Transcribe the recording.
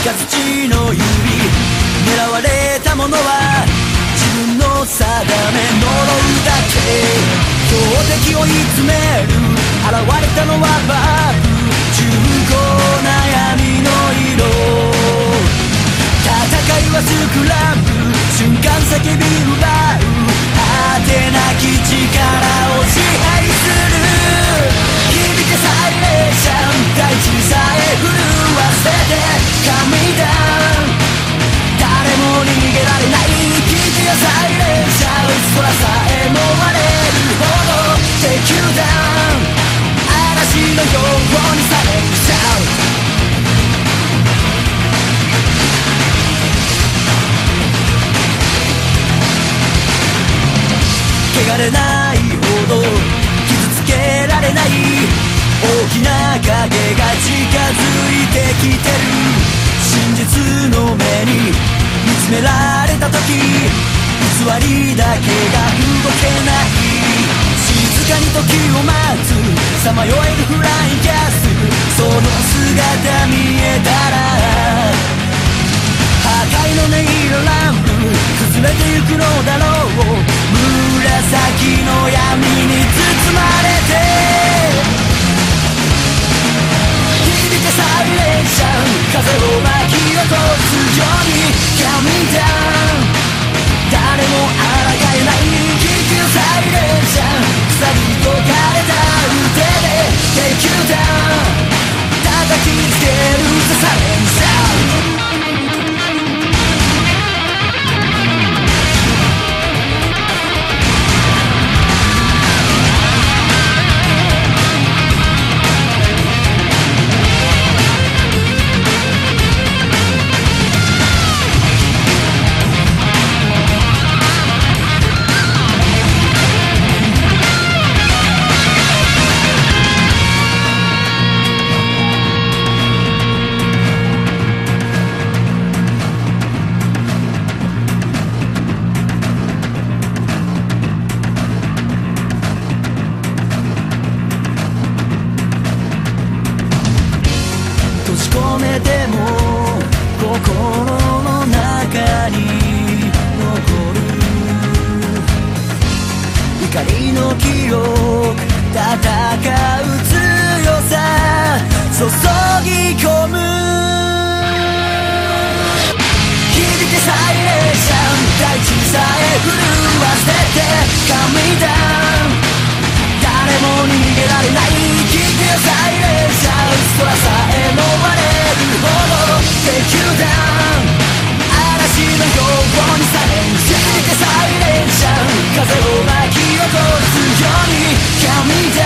土の指狙われたものは自分の定め呪うだけ標的を追い詰める現れたのはバーブ重厚な闇の色戦いはスクランブル瞬間叫び奪う果てなき力を支配する響けサイレーション大地さえ震わせて神だ誰も逃げられない聞けよサイレーション空さえも割れるほど敵だ嵐のようにサイレンシャウ汚れないほど傷つけられない大きな影が近づいてきてる真実の目に見つめられた時偽りだけが動けない静かに時を待つさまよえるフラインキャスその姿見えたら破壊の音色ランプ崩れてゆくのだろう紫の闇に包まれて響けサイレンシャン風を巻き起こすように神だ誰も抗えない緊急サイレンシャン鎖に解かれた腕で敵だ叩きつけるサイレンシャン閉じ込めても心の中に残る怒りの記憶戦う強さ注ぎ込む響けサイレーション大地さえ震わせて神だ誰も逃げられない聞けよサイレーション空さえも割れるほど敵だ嵐のようにサイレンシャン響けサイレンシャン風を巻き起こすように神だ